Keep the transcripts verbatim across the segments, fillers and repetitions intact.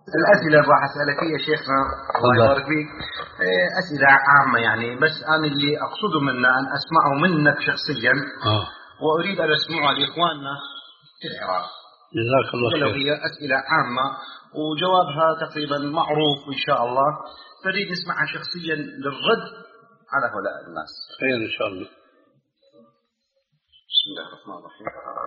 الأسئلة راح أسألك يا شيخنا الله يبارك فيك أسئلة عامة يعني، بس أنا اللي أقصده منا أن أسمعه منك شخصيا آه. وأريد أن أسمعه لإخواننا في العراق. جزاك الله خير. هي أسئلة عامة وجوابها تقريبا معروف إن شاء الله، فريد نسمعها شخصيا للرد على هؤلاء الناس. خير إن شاء الله. بسم الله الرحمن الرحيم.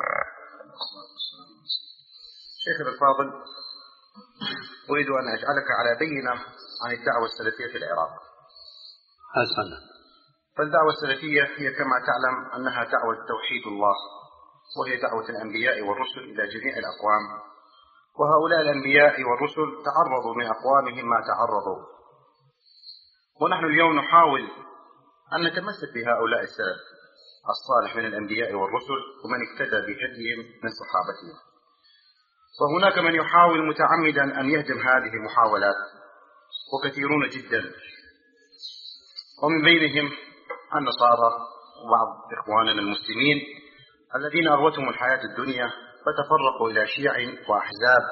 شيخ الفاضل، أريد أن أجعلك على بينة عن الدعوة السلفية في العراق. حسنا. فالدعوة السلفية هي كما تعلم أنها دعوة توحيد الله، وهي دعوة الأنبياء والرسل إلى جميع الأقوام، وهؤلاء الأنبياء والرسل تعرضوا من أقوامهم ما تعرضوا، ونحن اليوم نحاول أن نتمسك بهؤلاء السلف الصالح من الأنبياء والرسل ومن اقتدى بهديهم من صحابتهم. وهناك من يحاول متعمدا أن يهدم هذه المحاولات وكثيرون جدا، ومن بينهم النصارى وبعض إخواننا المسلمين الذين أروتهم الحياة الدنيا فتفرقوا إلى شيع وأحزاب.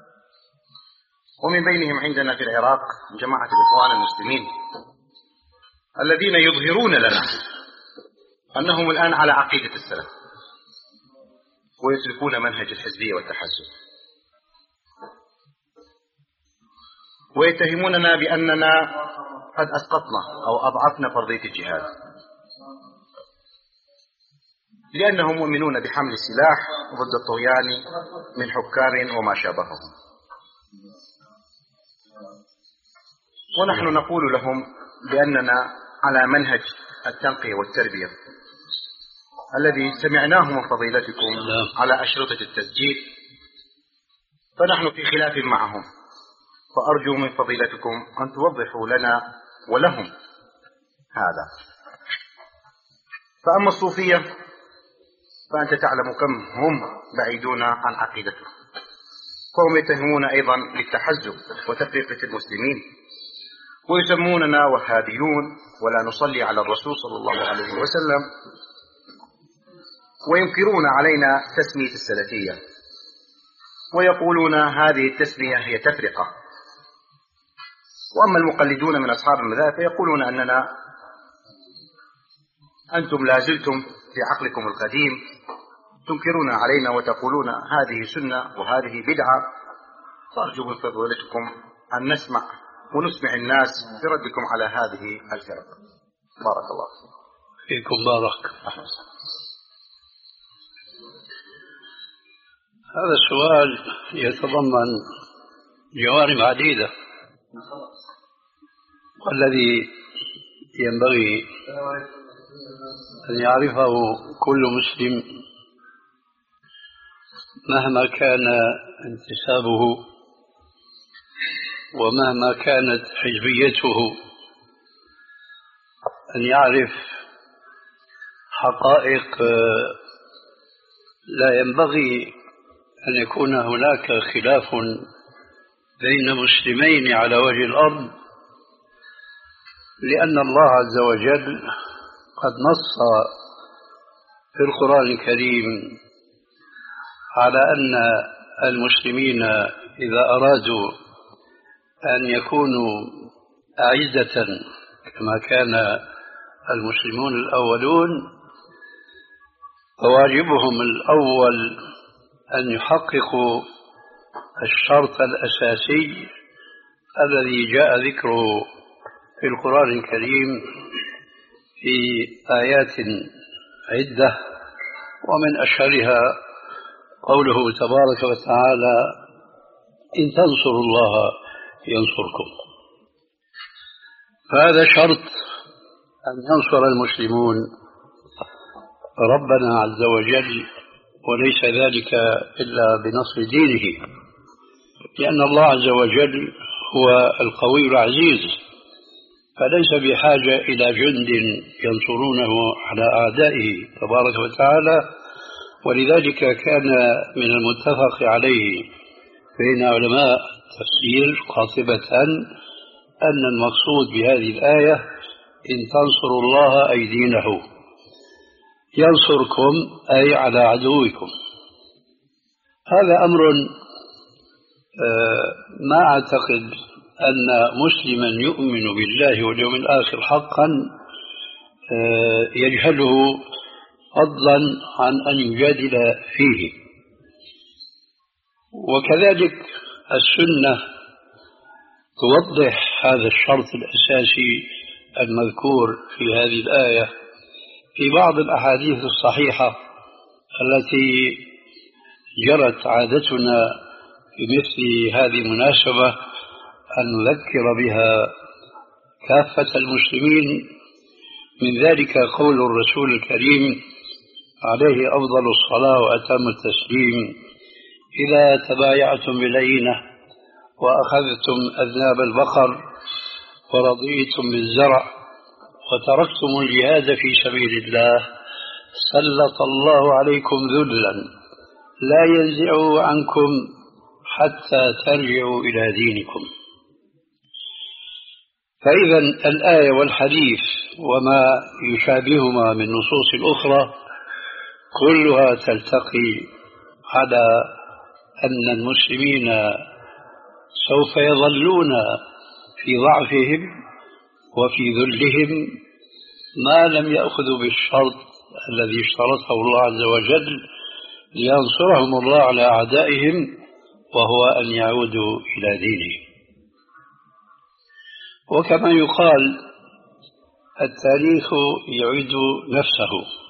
ومن بينهم عندنا في العراق جماعة الإخوان المسلمين الذين يظهرون لنا أنهم الآن على عقيدة السلف ويتركون منهج الحزبية والتحزب، ويتهموننا بأننا قد أسقطنا أو أضعفنا فرضية الجهاد، لأنهم مؤمنون بحمل السلاح ضد الطغيان من حكام وما شابههم. ونحن نقول لهم بأننا على منهج التنقية والتربية الذي سمعناه من فضيلتكم على أشرطة التسجيل، فنحن في خلاف معهم، فأرجو من فضيلتكم أن توضحوا لنا ولهم هذا. فأما الصوفية فأنت تعلم كم هم بعيدون عن عقيدته، فهم يتهمون أيضا بالتحزب وتفرقة المسلمين، ويسموننا وهابيون ولا نصلي على الرسول صلى الله عليه وسلم، وينكرون علينا تسمية السلفية ويقولون هذه التسمية هي تفرقة. وأما المقلدون من أصحاب المذاهب فيقولون أننا أنتم لازلتم في عقلكم القديم تنكرون علينا وتقولون هذه سنة وهذه بدعة. فأرجو من فضيلتكم أن نسمع ونسمع الناس في ردكم على هذه الفرق. بارك الله فيكم. بارك. هذا السؤال يتضمن جوانب عديدة، والذي ينبغي أن يعرفه كل مسلم مهما كان انتسابه ومهما كانت حزبيته، أن يعرف حقائق لا ينبغي أن يكون هناك خلاف بين مسلمين على وجه الأرض، لأن الله عز وجل قد نص في القرآن الكريم على أن المسلمين إذا أرادوا أن يكونوا أعزة كما كان المسلمون الأولون، فواجبهم الأول أن يحققوا الشرط الأساسي الذي جاء ذكره في القرآن الكريم في آيات عدة، ومن أشهرها قوله تبارك وتعالى: إن تنصروا الله ينصركم. فهذا شرط أن ينصر المسلمون ربنا عز وجل، وليس ذلك إلا بنصر دينه، لأن الله عز وجل هو القوي العزيز، فليس بحاجة إلى جند ينصرونه على أعدائه تبارك وتعالى. ولذلك كان من المتفق عليه بين علماء التفسير قاطبة أن المقصود بهذه الآية إن تنصروا الله أي دينه، ينصركم أي على عدوكم. هذا أمر ما أعتقد أن مسلما يؤمن بالله واليوم الآخر حقا يجهله فضلا عن أن يجادل فيه. وكذلك السنة توضح هذا الشرط الأساسي المذكور في هذه الآية في بعض الأحاديث الصحيحة التي جرت عادتنا في مثل هذه المناسبة أن نذكر بها كافة المسلمين. من ذلك قول الرسول الكريم عليه أفضل الصلاة وأتم التسليم: إذا تبايعتم بالعينة وأخذتم أذناب البقر ورضيتم بالزرع وتركتم الجهاد في سبيل الله سلط الله عليكم ذلا لا ينزعه عنكم حتى ترجعوا إلى دينكم. فإذا الآية والحديث وما يشابههما من نصوص أخرى كلها تلتقي على أن المسلمين سوف يظلون في ضعفهم وفي ذلهم ما لم يأخذوا بالشرط الذي اشترطه الله عز وجل لينصرهم الله على أعدائهم، وهو أن يعودوا إلى دينهم. وكما يقال التاريخ يعيد نفسه،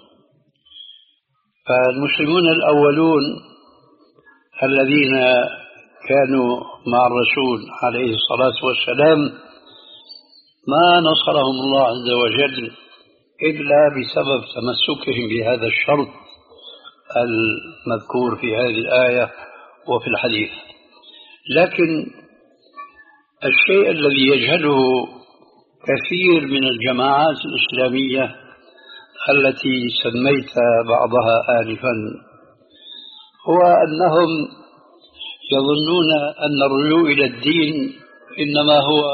فالمسلمون الأولون الذين كانوا مع الرسول عليه الصلاة والسلام ما نصرهم الله عز وجل إلا بسبب تمسكهم بهذا الشرط المذكور في هذه الآية وفي الحديث. لكن الشيء الذي يجهله كثير من الجماعات الإسلامية التي سميت بعضها آنفا هو أنهم يظنون أن الرجوع إلى الدين إنما هو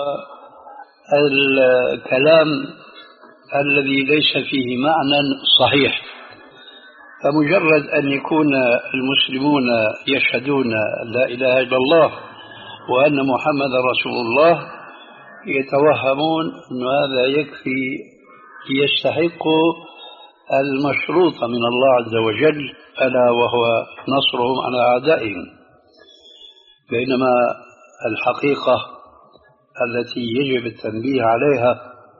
الكلام الذي ليس فيه معنى صحيح. فمجرد أن يكون المسلمون يشهدون لا إله إلا الله وأن محمد رسول الله يتوهمون أن هذا يكفي ليستحقوا المشروط من الله عز وجل ألا وهو نصرهم على أعدائهم. بينما الحقيقة التي يجب التنبيه عليها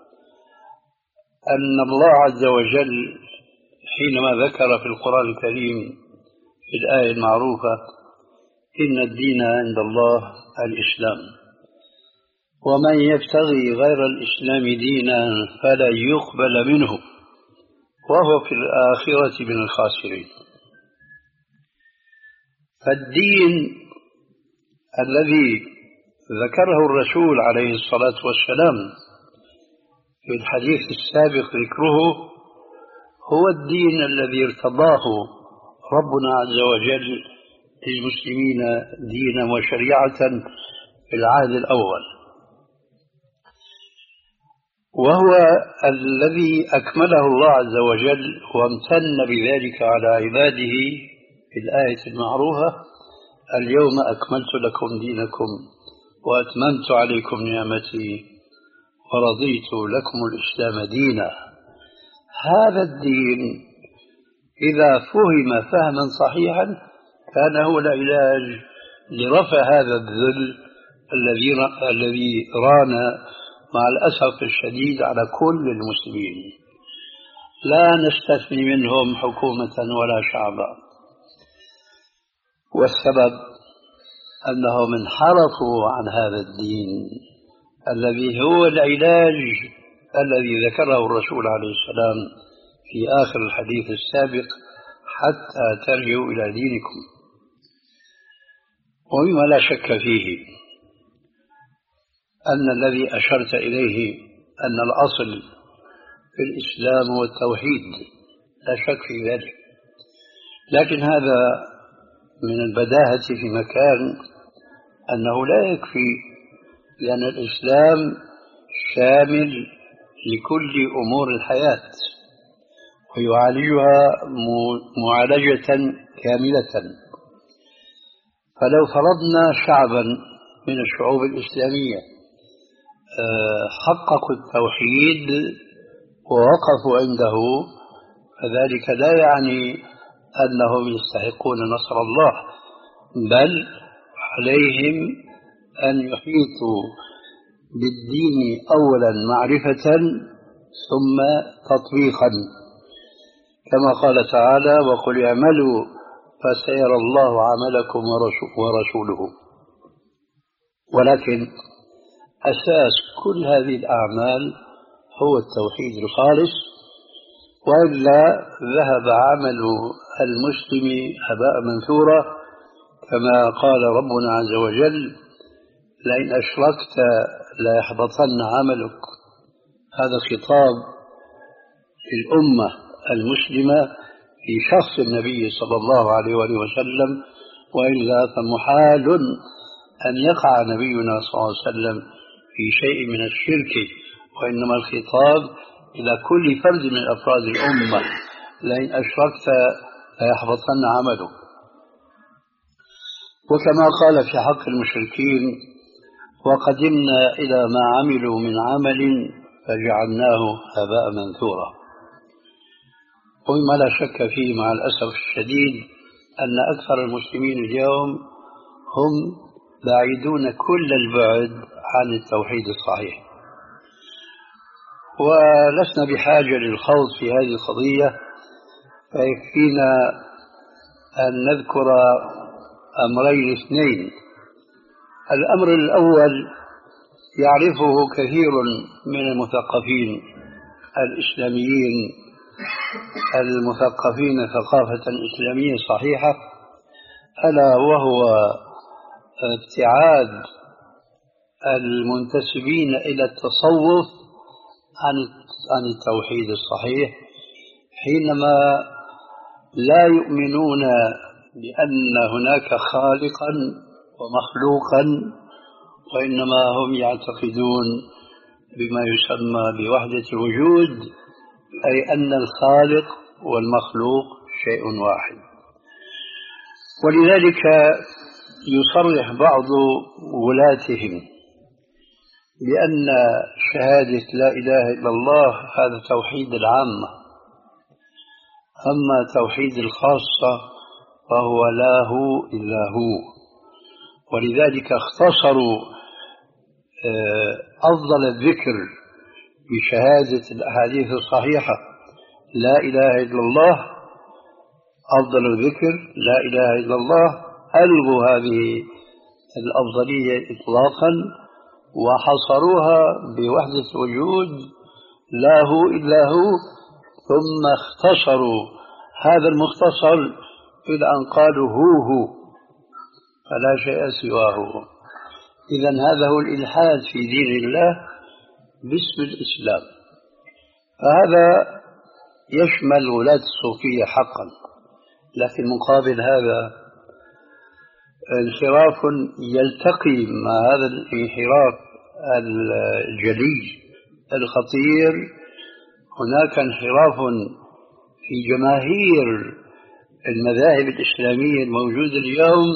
أن الله عز وجل حينما ذكر في القرآن الكريم في الآية المعروفة إن الدين عند الله الإسلام ومن يبتغي غير الإسلام دينا فلا يقبل منه وهو في الآخرة من الخاسرين. فالدين الذي ذكره الرسول عليه الصلاة والسلام في الحديث السابق ذكره هو الدين الذي ارتضاه ربنا عز وجل للمسلمين دينا وشريعة في العهد الأول، وهو الذي أكمله الله عز وجل وامتن بذلك على عباده في الآية المعروفة: اليوم أكملت لكم دينكم وأتممت عليكم نعمتي ورضيت لكم الإسلام دينا. هذا الدين إذا فهم فهما صحيحا كان هو العلاج لرفع هذا الذل الذي الذي ران مع الأسف الشديد على كل المسلمين، لا نستثني منهم حكومة ولا شعبا. والسبب أنهم انحرفوا عن هذا الدين الذي هو العلاج الذي ذكره الرسول عليه السلام في آخر الحديث السابق: حتى ترجعوا إلى دينكم. ومما لا شك فيه أن الذي أشرت إليه أن الأصل في الإسلام هو التوحيد، لا شك في ذلك، لكن هذا من البداهة في مكان أنه لا يكفي، لأن الإسلام شامل لكل أمور الحياة ويعالجها معالجة كاملة. فلو فرضنا شعبا من الشعوب الإسلامية حققوا التوحيد ووقفوا عنده، فذلك لا يعني أنهم يستحقون نصر الله، بل عليهم أن يحيطوا بالدين أولا معرفة ثم تطبيقا، كما قال تعالى: وقل اعملوا فسيرى الله عملكم ورسوله. ولكن أساس كل هذه الأعمال هو التوحيد الخالص، وإلا ذهب عمل المسلم هباء منثورا، كما قال ربنا عز وجل: لئن أشركت ليحبطن عملك. هذا خطاب للأمة المسلمة في شخص النبي صلى الله عليه وآله وسلم، وإلا فمحال أن يقع نبينا صلى الله عليه وسلم في شيء من الشرك، وإنما الخطاب إلى كل فرد من أفراد الأمة: لئن أشركت ليحبطن عمله. وكما قال في حق المشركين: وقدمنا إلى ما عملوا من عمل فجعلناه هباء منثورا. وما لا شك فيه مع الأسف الشديد أن أكثر المسلمين اليوم هم بعيدون كل البعد عن التوحيد الصحيح، ولسنا بحاجة للخوض في هذه القضية، فيكفينا أن نذكر أمرين اثنين. الأمر الأول يعرفه كثير من المثقفين الإسلاميين المثقفين ثقافة إسلامية صحيحة، ألا وهو ابتعاد المنتسبين إلى التصوف عن عن التوحيد الصحيح، حينما لا يؤمنون بأن هناك خالقا ومخلوقا، وإنما هم يعتقدون بما يسمى بوحدة الوجود، أي أن الخالق والمخلوق شيء واحد. ولذلك يصرح بعض ولاتهم بأن شهادة لا إله إلا الله هذا توحيد العامة، أما توحيد الخاصة فهو لا هو إلا هو. ولذلك اختصروا أفضل الذكر بشهادة الأحاديث الصحيحة لا إله إلا الله، أفضل الذكر لا إله إلا الله، ألغوا هذه الأفضلية إطلاقا وحصروها بوحدة وجود لا هو إلا هو، ثم اختصروا هذا المختصر إلى أن قالوا هو هو فلا شيء سواه. إذن هذا هو الإلحاد في دين الله باسم الإسلام، فهذا يشمل ولاة الصوفية حقا. لكن مقابل هذا انحراف يلتقي مع هذا الانحراف الجلي الخطير. هناك انحراف في جماهير المذاهب الإسلامية الموجودة اليوم،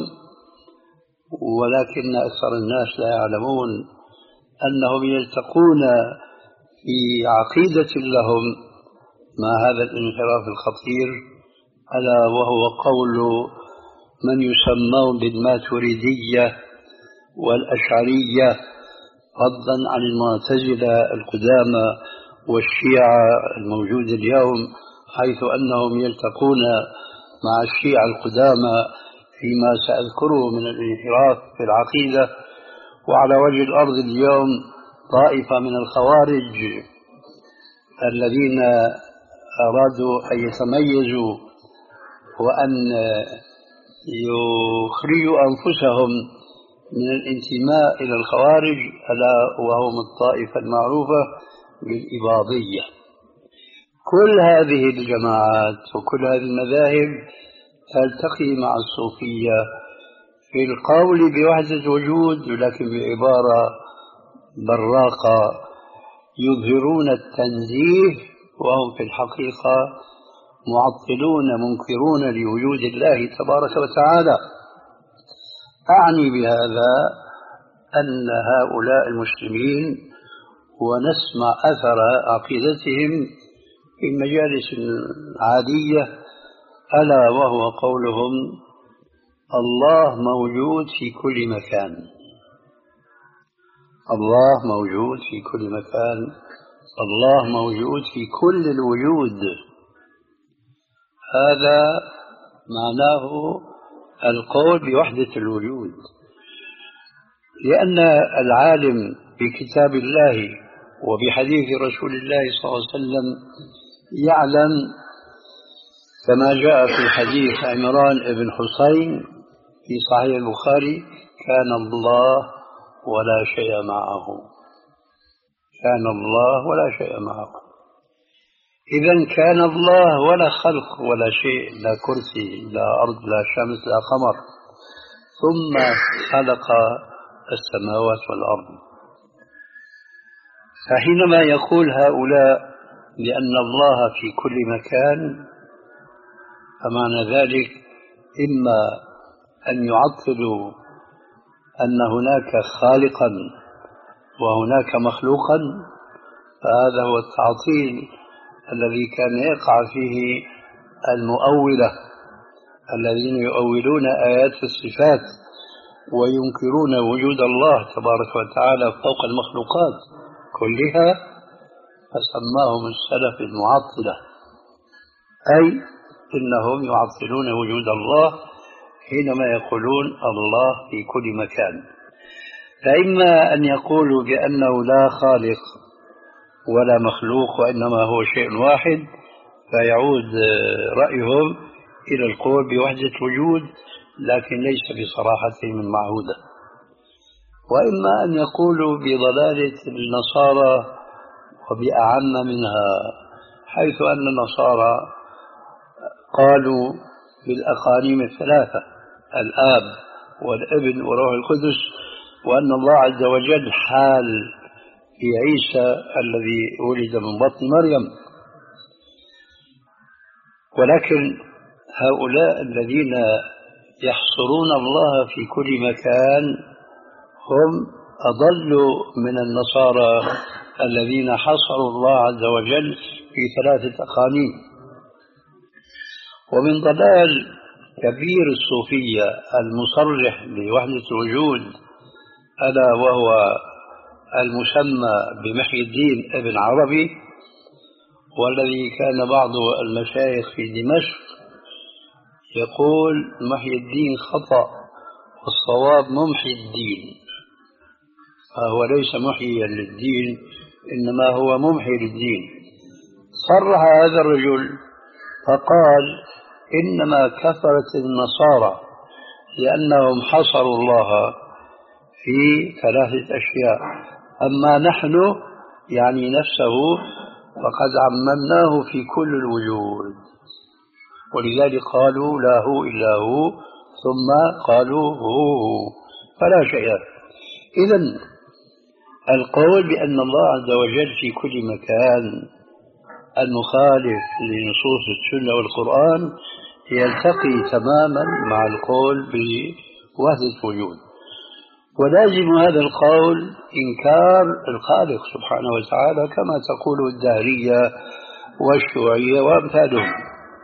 ولكن أكثر الناس لا يعلمون أنهم يلتقون في عقيدة لهم مع هذا الانحراف الخطير، ألا وهو قول من يسمون بالماتريدية والأشعرية، ردا عن المعتزلة القدامى والشيعة الموجود اليوم، حيث أنهم يلتقون مع الشيعة القدامى فيما سأذكره من الانحراف في العقيدة. وعلى وجه الأرض اليوم طائفة من الخوارج الذين أرادوا أن يتميزوا وأن يخرجوا أنفسهم من الانتماء إلى الخوارج، ألا وهم الطائفة المعروفة بالإباضية. كل هذه الجماعات وكل هذه المذاهب تلتقي مع الصوفية في القول بوحدة وجود، لكن بعبارة براقة يظهرون التنزيه، وهم في الحقيقة معطلون منكرون لوجود الله تبارك وتعالى. أعني بهذا أن هؤلاء المسلمين ونسمع أثر عقيدتهم في مجالس عادية، ألا وهو قولهم الله موجود في كل مكان، الله موجود في كل مكان، الله موجود في كل الوجود. هذا معناه القول بوحدة الوجود، لأن العالم بكتاب الله وبحديث رسول الله صلى الله عليه وسلم يعلم كما جاء في حديث عمران بن حسين في صحيح البخاري: كان الله ولا شيء معه، كان الله ولا شيء معه. إذن كان الله ولا خلق ولا شيء، لا كرسي لا أرض لا شمس لا قمر، ثم خلق السماوات والأرض. فحينما يقول هؤلاء بأن الله في كل مكان، فمعنى ذلك إما أن يعطلوا أن هناك خالقا وهناك مخلوقا، فهذا هو التعطيل الذي كان يقع فيه المؤولة الذين يؤولون آيات الصفات وينكرون وجود الله تبارك وتعالى فوق المخلوقات كلها، فسماهم السلف المعطلة، أي إنهم يعطلون وجود الله حينما يقولون الله في كل مكان. فإما أن يقولوا بأنه لا خالق ولا مخلوق وإنما هو شيء واحد، فيعود رأيهم إلى القول بوحدة وجود، لكن ليس بصراحتهم المعهودة. وإما أن يقولوا بضلالة النصارى وبأعم منها، حيث أن النصارى قالوا بالأقانيم الثلاثة: الآب والابن وروح القدس، وأن الله عز وجل حال في عيسى الذي ولد من بطن مريم. ولكن هؤلاء الذين يحصرون الله في كل مكان هم أضلوا من النصارى الذين حصروا الله عز وجل في ثلاثة أقانيم. ومن ضلال كبير الصوفية المصرح بوحدة الوجود، ألا وهو المسمى بمحي الدين ابن عربي، والذي كان بعض المشايخ في دمشق يقول محي الدين خطأ والصواب ممحي الدين، فهو ليس محيا للدين إنما هو ممحي للدين. صرح هذا الرجل فقال: إنما كفرت النصارى لأنهم حصروا الله في ثلاثة أشياء، أما نحن يعني نفسه فقد عممناه في كل الوجود، ولذلك قالوا لا هو إلا هو، ثم قالوا هو هو فلا شيء. إذن القول بأن الله عز وجل في كل مكان المخالف لنصوص السنة والقرآن يلتقي تماما مع القول بوحدة وجود، ولازم هذا القول إنكار الخالق سبحانه وتعالى كما تقول الدهرية والشيوعية وأمثالهم.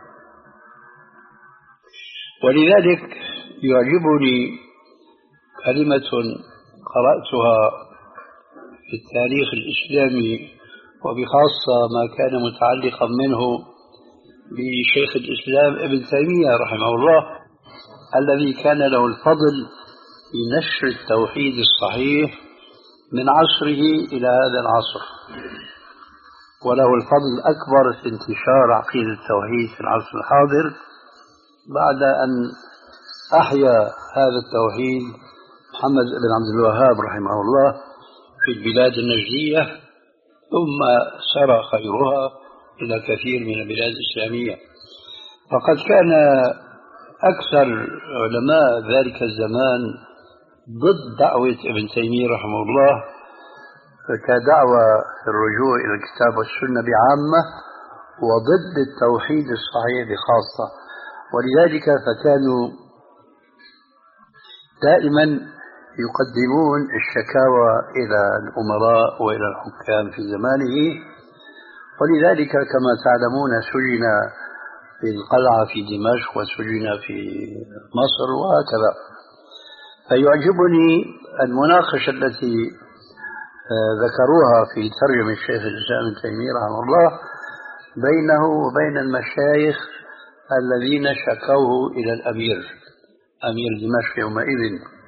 ولذلك يعجبني كلمة قرأتها في التاريخ الإسلامي، وبخاصة ما كان متعلقا منه بشيخ الإسلام ابن تيمية رحمه الله، الذي كان له الفضل في نشر التوحيد الصحيح من عصره إلى هذا العصر، وله الفضل الأكبر في انتشار عقيدة التوحيد في العصر الحاضر، بعد أن أحيا هذا التوحيد محمد بن عبد الوهاب رحمه الله في البلاد النجدية، ثم سرى خيرها إلى كثير من البلاد الإسلامية. فقد كان أكثر علماء ذلك الزمان ضد دعوة ابن تيمية رحمه الله كدعوة الرجوع إلى الكتاب والسنة بعامة، وضد التوحيد الصحيح بخاصة. ولذلك فكانوا دائما يقدمون الشكاوى إلى الأمراء وإلى الحكام في زمانه، ولذلك كما تعلمون سجن في القلعة في دمشق وسجن في مصر وهكذا. فيعجبني المناقشة التي ذكروها في ترجمة الشيخ الإسلام ابن تيمية رحمه الله بينه وبين المشايخ الذين شكوه إلى الأمير أمير دمشق يومئذ،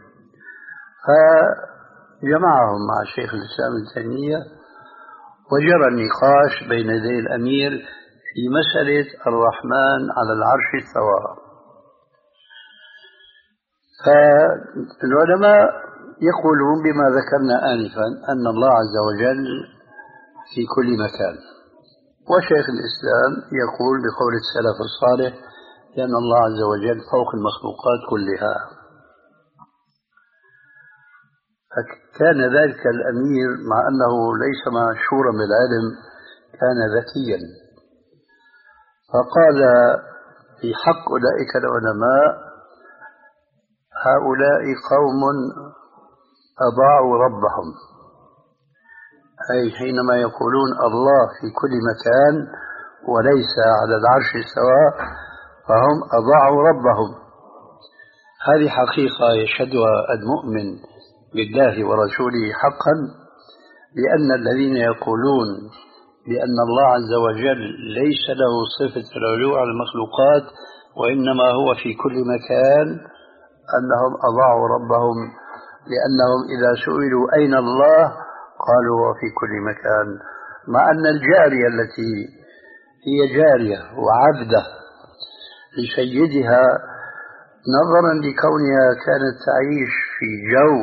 فجمعهم مع الشيخ الإسلام ابن تيمية وجرى النقاش بين يدي الأمير في مسألة الرحمن على العرش استوى. فالعلماء يقولون بما ذكرنا آنفا أن الله عز وجل في كل مكان، وشيخ الإسلام يقول بقول السلف الصالح لأن الله عز وجل فوق المخلوقات كلها. فكان ذلك الأمير مع أنه ليس مشهورا بالعلم كان ذكيا، فقال في حق أولئك العلماء هؤلاء قوم أضاعوا ربهم، أي حينما يقولون الله في كل مكان وليس على العرش استوى فهم أضاعوا ربهم. هذه حقيقة يشهدها المؤمن بالله ورسوله حقا، لأن الذين يقولون بأن الله عز وجل ليس له صفة العلو على المخلوقات وإنما هو في كل مكان أنهم أضاعوا ربهم، لأنهم إذا سئلوا أين الله قالوا هو في كل مكان، مع أن الجارية التي هي جارية وعبدة لسيدها نظرا لكونها كانت تعيش في جو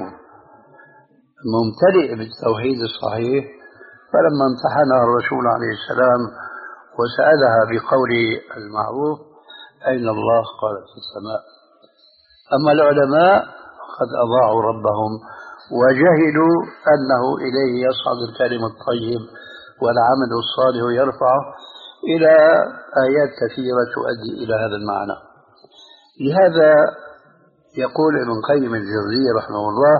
ممتلئ بالتوحيد الصحيح، فلما امتحنها الرسول عليه السلام وسألها بقول المعروف أين الله قالت في السماء. أما العلماء قد أضاعوا ربهم وجهلوا أنه إليه يصعد الكلم الطيب والعمل الصالح يرفعه، إلى آيات كثيرة تؤدي إلى هذا المعنى. لهذا يقول ابن القيم الجوزية رحمه الله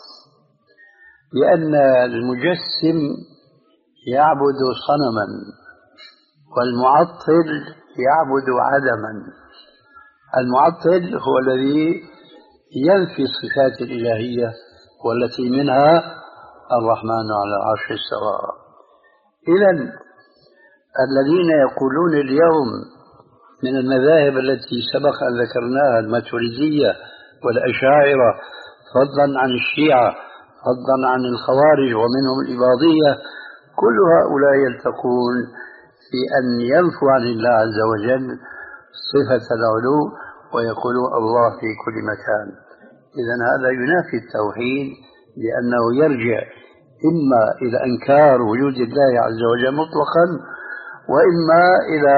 بأن المجسم يعبد صنما والمعطل يعبد عدما. المعطل هو الذي ينفي الصفات الإلهية والتي منها الرحمن على العرش استوى. إذن الذين يقولون اليوم من المذاهب التي سبق أن ذكرناها الماتريدية والأشاعرة فضلا عن الشيعة فضلا عن الخوارج ومنهم الإباضية، كل هؤلاء يلتقون في أن ينفوا عن الله عز وجل صفة العلو ويقولوا الله في كل مكان. إذن هذا ينافي التوحيد، لأنه يرجع إما إلى إنكار وجود الله عز وجل مطلقا، وإما إلى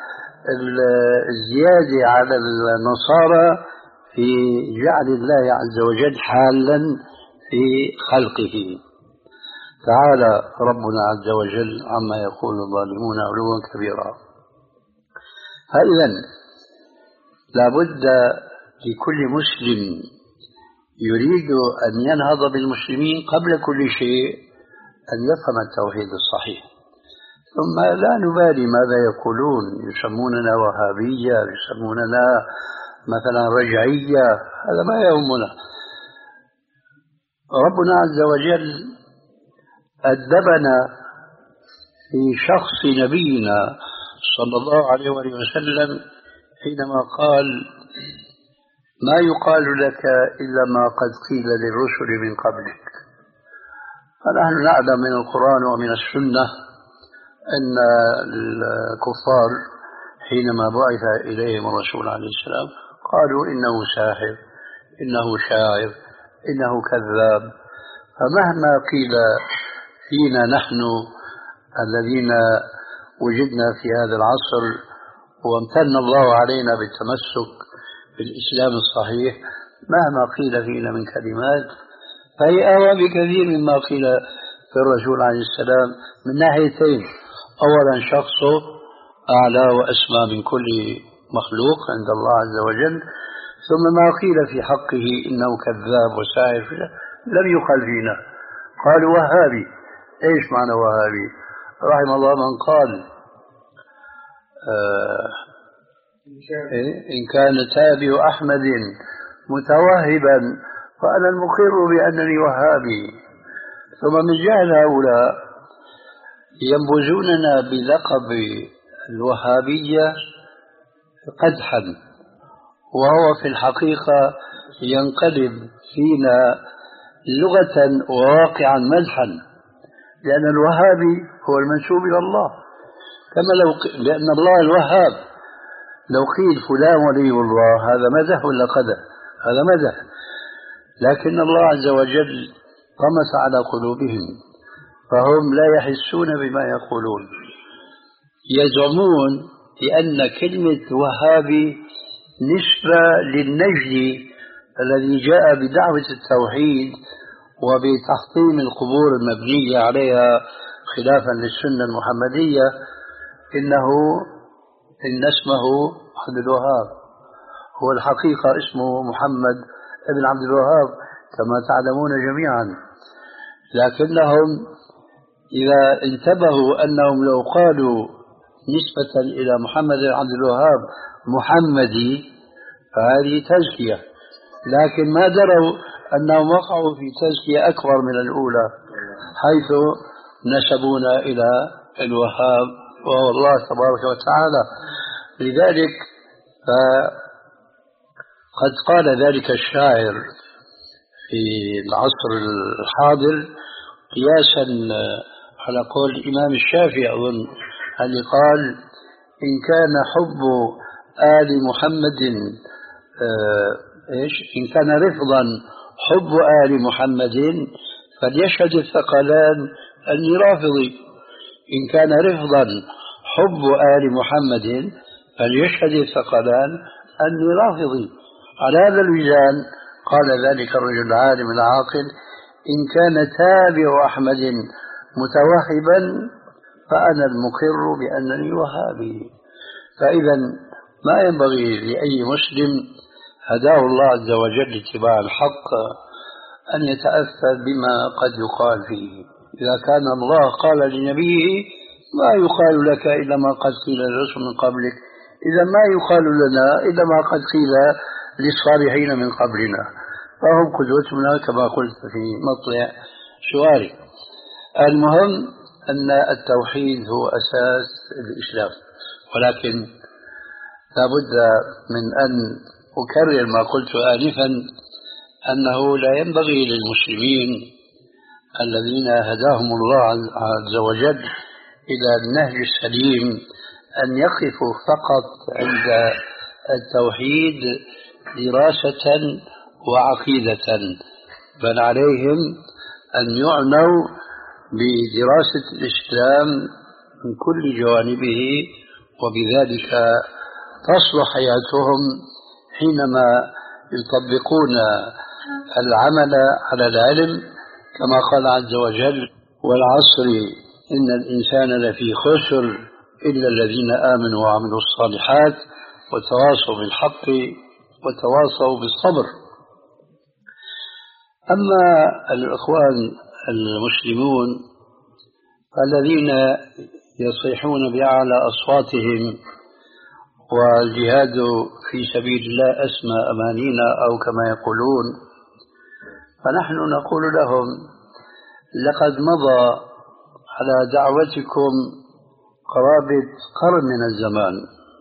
الزيادة على النصارى في جعل الله عز وجل حالا في خلقه. تعالى ربنا عز وجل عما يقول الظالمون علوا كبيرا. فإذا لابد لكل مسلم يريد أن ينهض بالمسلمين قبل كل شيء أن يفهم التوحيد الصحيح، ثم لا نبالي ماذا يقولون، يسموننا وهابية، يسموننا مثلا رجعية، هذا ما يهمنا. ربنا عز وجل أدبنا في شخص نبينا صلى الله عليه وسلم حينما قال ما يقال لك إلا ما قد قيل للرسل من قبلك. فنحن نعلم من القرآن ومن السنة أن الكفار حينما بعث إليهم الرسول عليه السلام قالوا إنه ساحر، إنه شاعر، إنه كذاب. فمهما قيل فينا نحن الذين وجدنا في هذا العصر وامتن الله علينا بالتمسك بالإسلام الصحيح، مهما قيل فينا من كلمات فهي أهوى بكثير مما قيل في الرسول عليه السلام من ناحيتين: أولا شخصه أعلى وأسمى من كل مخلوق عند الله عز وجل، ثم ما قيل في حقه إنه كذاب وساحر لم يقل فينا، قالوا وهابي. إيش معنى وهابي؟ رحم الله من قال آه إن كان تابع أحمد متوهبا فأنا المقر بأنني وهابي. ثم من جهل هؤلاء ينبذوننا بلقب الوهابية قدحا، وهو في الحقيقة ينقلب فينا لغة وواقعا مدحا، لأن الوهابي هو المنسوب إلى الله، كما لو ق... لأن الله الوهاب. لو قيل فلان ولي الله هذا مدح ولا قدح؟ هذا مدح. لكن الله عز وجل طمس على قلوبهم فهم لا يحسون بما يقولون. يزعمون بأن كلمة وهابي نسبة للنجدي الذي جاء بدعوة التوحيد وبتحطيم القبور المبنية عليها خلافا للسنة المحمدية، إنه إن اسمه عبد الوهاب، هو الحقيقة اسمه محمد ابن عبد الوهاب كما تعلمون جميعا. لكنهم إذا انتبهوا أنهم لو قالوا نسبة إلى محمد بن عبد الوهاب محمدي فهذه تزكية، لكن ما دروا أنهم وقعوا في تزكية أكبر من الأولى حيث نسبونا إلى الوهاب وهو الله تبارك وتعالى. لذلك قد قال ذلك الشاعر في العصر الحاضر قياسا على قول الإمام الشافعي أظن، اللي قال إن كان حب آل محمد إيش إن كان رفضا حب آل محمد فليشهد الثقلان أني رافضي، إن كان رفضا حب آل محمد فليشهد الثقلان أني رافضي. على هذا الميزان قال ذلك الرجل العالم العاقل إن كان تابع أحمد متوهبا فأنا المقر بأنني وهابي. فإذا ما ينبغي لأي مسلم هداه الله عز وجل اتباع الحق أن يتأثر بما قد يقال فيه. إذا كان الله قال لنبيه ما يقال لك إلا ما قد قيل للرسل من قبلك، إذا ما يقال لنا إلا ما قد قيل للصالحين من قبلنا، فهم قدوتنا كما قلت في مطلع سؤالي. المهم أن التوحيد هو أساس الإسلام، ولكن لابد من أن أكرر ما قلت آنفا أنه لا ينبغي للمسلمين الذين هداهم الله عز وجل إلى النهج السليم أن يقفوا فقط عند التوحيد دراسة وعقيدة، بل عليهم أن يعنوا بدراسة الإسلام من كل جوانبه، وبذلك تصلح حياتهم حينما يطبقون العمل على العلم كما قال عز وجل والعصر إن الإنسان لفي خسر إلا الذين آمنوا وعملوا الصالحات وتواصوا بالحق وتواصوا بالصبر. أما الإخوان المسلمون الذين يصيحون بأعلى أصواتهم والجهاد في سبيل الله أسمى أمانينا أو كما يقولون، فنحن نقول لهم لقد مضى على دعوتكم قرابة قرن من الزمان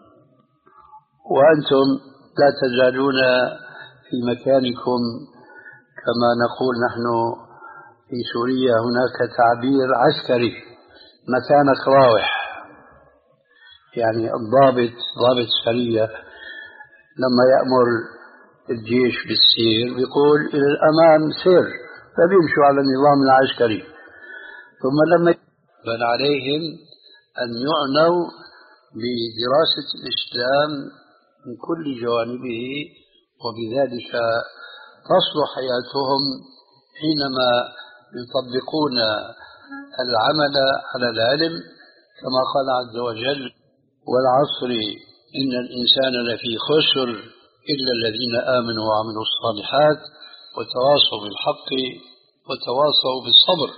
وأنتم لا تزالون في مكانكم. كما نقول نحن في سوريا هناك تعبير عسكري مكانك راوح، يعني الضابط ضابط السرية لما يأمر الجيش بالسير بيقول إلى الأمام سير، فبيمشوا على النظام العسكري. ثم لما بل عليهم أن يعنوا بدراسة الإسلام من كل جوانبه، وبذلك تصلح حياتهم حينما يطبقون العمل على العلم كما قال عز وجل والعصر إن الإنسان لفي خسر إلا الذين آمنوا وعملوا الصالحات وتواصوا بالحق وتواصوا بالصبر.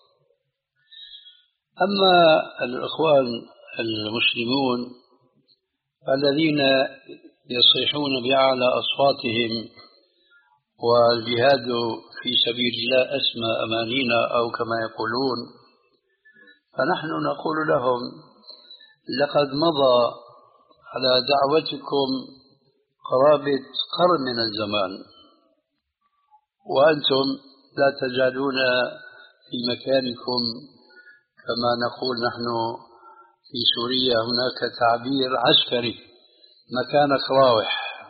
أما الإخوان المسلمون الذين يصيحون بأعلى أصواتهم والجهاد في سبيل الله أسمى أمانينا أو كما يقولون، فنحن نقول لهم لقد مضى على دعوتكم قرابة قرن من الزمان وأنتم لا تزالون في مكانكم. كما نقول نحن في سوريا هناك تعبير عسكري، مكانك راوح،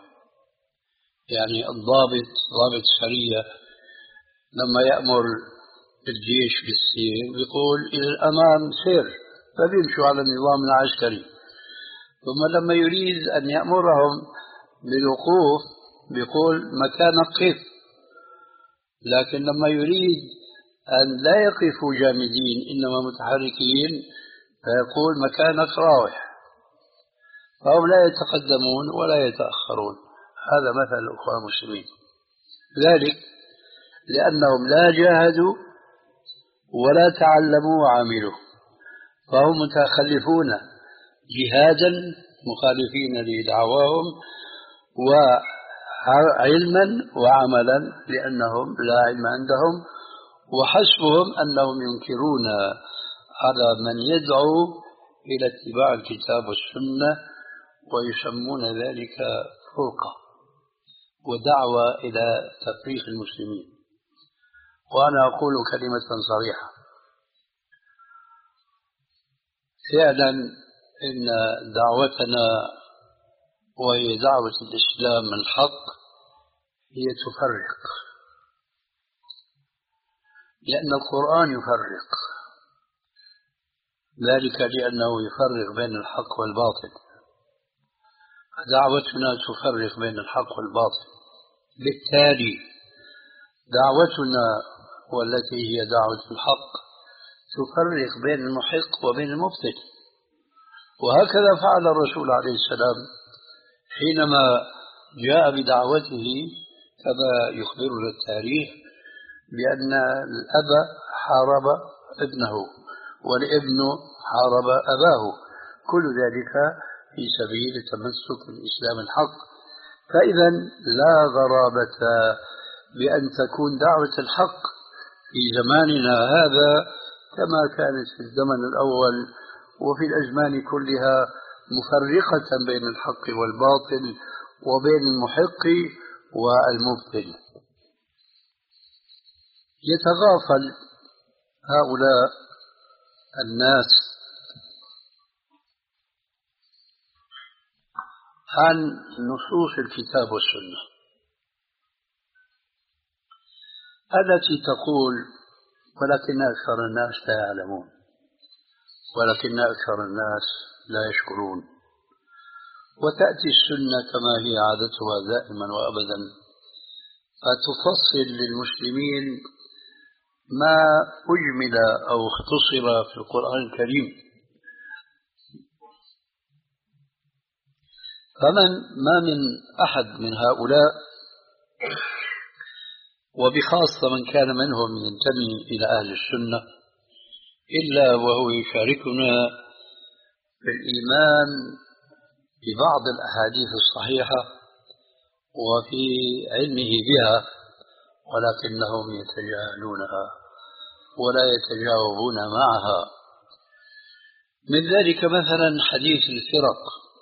يعني الضابط ضابط السرية لما يأمر الجيش بالسير بيقول إلى الأمام سير، فبيمشوا على النظام العسكري. ثم لما يريد أن يأمرهم بالوقوف بيقول مكانك قف، لكن لما يريد أن لا يقفوا جامدين إنما متحركين فيقول مكانك راوح. فهم لا يتقدمون ولا يتأخرون. هذا مثل الأخوة المسلمين، ذلك لأنهم لا جاهدوا ولا تعلموا وعملوا، فهم متخلفون جهادا مخالفين لدعواهم، وعلما وعملا لأنهم لا علم عندهم، وحسبهم أنهم ينكرون على من يدعو إلى اتباع الكتاب والسنة، ويسمون ذلك فرقة ودعوة إلى تفريق المسلمين. وأنا أقول كلمة صريحة، فعلا إن دعوتنا وهي دعوة الإسلام الحق هي تفرق، لأن القرآن يفرق، ذلك لأنه يفرق بين الحق والباطل. دعوتنا تفرق بين الحق والباطل، بالتالي دعوتنا والتي هي دعوة الحق تفرق بين المحق وبين المبطل. وهكذا فعل الرسول عليه السلام حينما جاء بدعوته، كما يخبرنا التاريخ بأن الأب حارب ابنه والابن حارب أباه، كل ذلك في سبيل التمسك بالإسلام الحق. فإذا لا غرابة بأن تكون دعوة الحق في زماننا هذا كما كانت في الزمن الأول وفي الأزمان كلها مفرقة بين الحق والباطل وبين المحق والمبطل. يتغافل هؤلاء الناس عن نصوص الكتاب والسنة التي تقول ولكن أكثر الناس لا يعلمون، ولكن أكثر الناس لا يشكرون. وتأتي السنة كما هي عادتها دائما وأبدا فتفصل للمسلمين ما أجمل أو اختصر في القرآن الكريم. فمن ما من أحد من هؤلاء، وبخاصة من كان منهم ينتمي إلى أهل السنة، إلا وهو يشاركنا في الإيمان ببعض الأحاديث الصحيحة وفي علمه بها، ولكنهم يتجاهلونها ولا يتجاوبون معها. من ذلك مثلا حديث الفرق.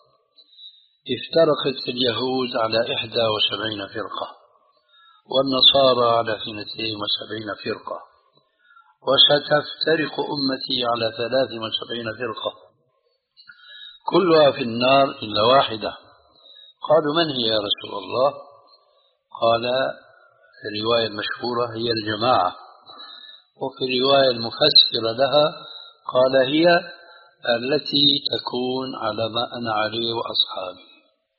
افترقت اليهود على إحدى وسبعين فرقة، والنصارى على اثنتين وسبعين فرقة، وستفترق أمتي على ثلاث وسبعين فرقة كلها في النار إلا واحدة. قالوا من هي يا رسول الله؟ قال في الرواية المشهورة هي الجماعة، وفي الرواية المفسرة لها قال هي التي تكون على ما أنا عليه وأصحابي.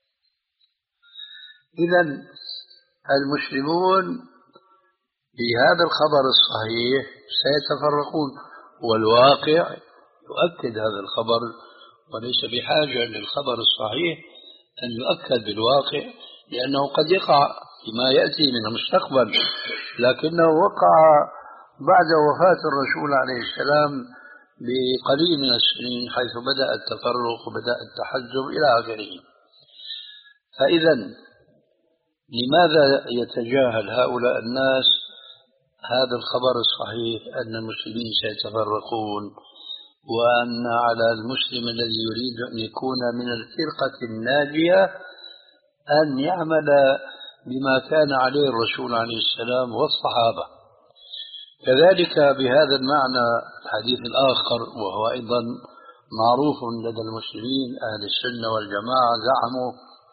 إذن المسلمون بهذا الخبر الصحيح سيتفرقون، والواقع يؤكد هذا الخبر، وليس بحاجة للخبر الصحيح أن يؤكد بالواقع لأنه قد يقع فيما يأتي من المستقبل، لكنه وقع بعد وفاة الرسول عليه السلام بقليل من السنين، حيث بدأ التفرق وبدأ التحزب إلى آخره. فإذا لماذا يتجاهل هؤلاء الناس هذا الخبر الصحيح أن المسلمين سيتفرقون، وأن على المسلم الذي يريد أن يكون من الفرقة الناجية أن يعمل بما كان عليه الرسول عليه السلام والصحابة. كذلك بهذا المعنى الحديث الآخر، وهو أيضا معروف لدى المسلمين أهل السنة والجماعة، زعموا،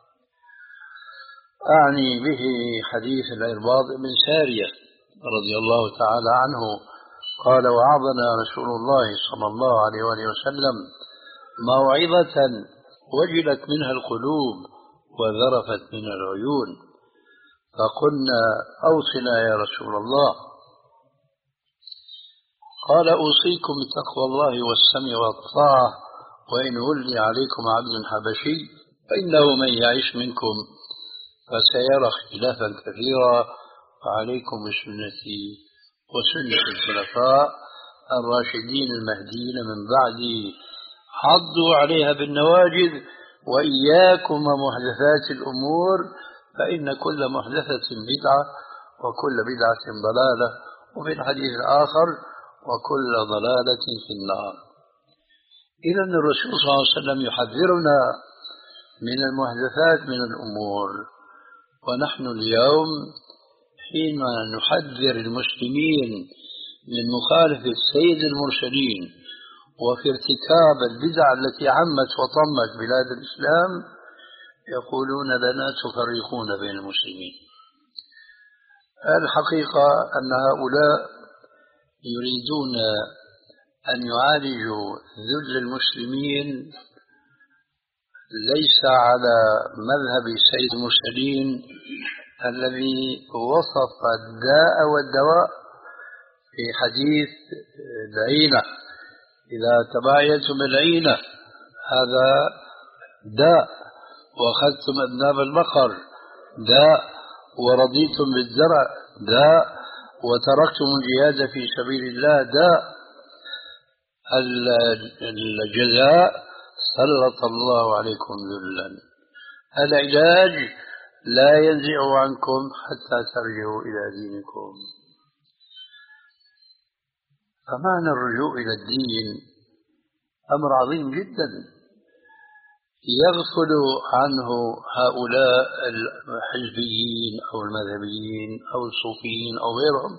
أعني به حديث العرباض بن سارية رضي الله تعالى عنه، قال: وعظنا رسول الله صلى الله عليه وآله وسلم موعظة وجلت منها القلوب وذرفت منها العيون، فقلنا: أوصنا يا رسول الله. قال: أوصيكم بتقوى الله والسمع والطاعة، وإن ولي عليكم عبد حبشي فإنه من يعيش منكم فسيرى اختلافا كثيرا، فعليكم بسنتي وسنة الخلفاء الراشدين المهديين من بعدي، حضوا عليها بالنواجذ، وإياكم ومحدثات الأمور، فإن كل محدثة بدعة وكل بدعة ضلالة، وفي الحديث الآخر: وكل ضلالة في النار. إذا الرسول صلى الله عليه وسلم يحذرنا من المحدثات من الأمور، ونحن اليوم حين نحذر المسلمين من مخالفة سيد المرسلين وفي ارتكاب البدع التي عمت وطمت بلاد الإسلام، يقولون لنا تفرقون بين المسلمين. الحقيقة أن هؤلاء يريدون أن يعالجوا ذل المسلمين ليس على مذهب السيد المرسلين الذي وصف الداء والدواء في حديث العينة: إذا تبايعتم العينة هذا داء، وأخذتم أذناب البقر داء، ورضيتم بالزرع داء، وتركتم الجهاد في سبيل الله داء. الجزاء: سلط الله عليكم ذلا. العلاج: لا ينزع عنكم حتى ترجعوا إلى دينكم. فمعنى الرجوع إلى الدين أمر عظيم جدا يغفل عنه هؤلاء الحزبيين أو المذهبيين أو الصوفيين أو غيرهم.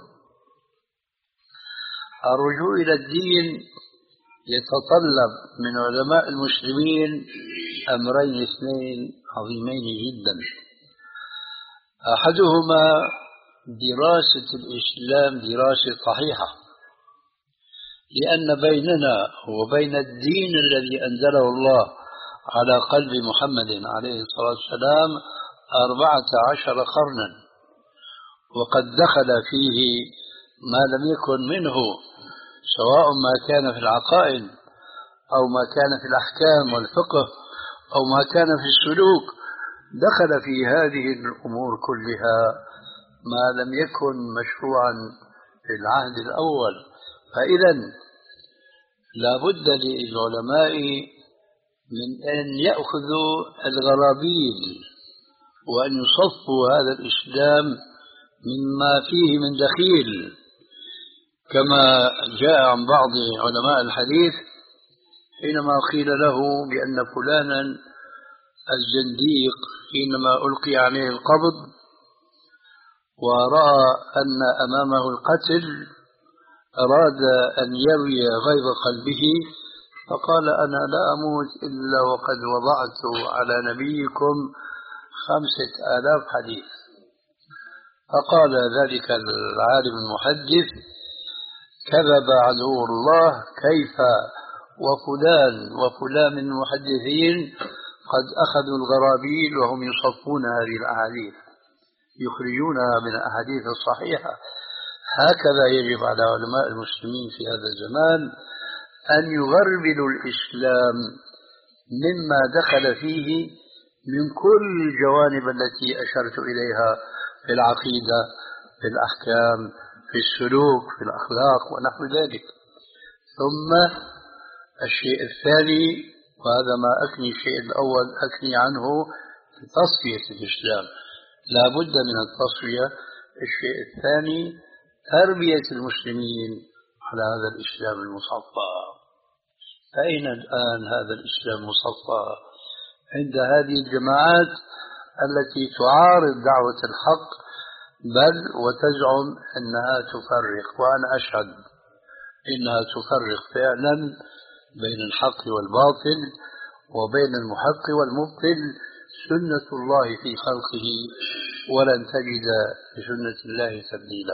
الرجوع إلى الدين يتطلب من علماء المسلمين أمرين اثنين عظيمين جدا: أحدهما دراسة الإسلام دراسة صحيحة، لأن بيننا وبين الدين الذي أنزله الله على قلب محمد عليه الصلاة والسلام أربعة عشر قرنا، وقد دخل فيه ما لم يكن منه، سواء ما كان في العقائد أو ما كان في الأحكام والفقه أو ما كان في السلوك، دخل في هذه الأمور كلها ما لم يكن مشروعا في العهد الأول. فإذا لا بد للعلماء من أن يأخذوا الغرابيل وأن يصفوا هذا الإسلام مما فيه من دخيل، كما جاء عن بعض علماء الحديث حينما قيل له بأن فلانا الزنديق حينما ألقي عليه القبض ورأى أن أمامه القتل أراد أن يروي غيظ قلبه، فقال: أنا لا أموت إلا وقد وضعت على نبيكم خمسة آلاف حديث. فقال ذلك العالم المحدث: كذب عدو الله، كيف وفلان وفلان من المحدثين قد أخذوا الغرابيل وهم يصفون هذه الأحاديث يخرجونها من الأحاديث الصحيحة. هكذا يجب على علماء المسلمين في هذا الزمان أن يغربلوا الإسلام مما دخل فيه من كل الجوانب التي أشرت إليها في العقيدة، في الأحكام، في السلوك، في الأخلاق ونحو ذلك. ثم الشيء الثاني، وهذا ما أكني الشيء الأول أكني عنه، تصفية الإسلام، لا بد من التصفية. الشيء الثاني تربية المسلمين على هذا الإسلام المصفى. فأين الآن هذا الإسلام المصفى عند هذه الجماعات التي تعارض دعوة الحق بل وتزعم أنها تفرق؟ وأنا أشهد إنها تفرق فعلا بين الحق والباطل وبين المحق والمبطل. سنة الله في خلقه، ولن تجد لسنة الله تبديلا.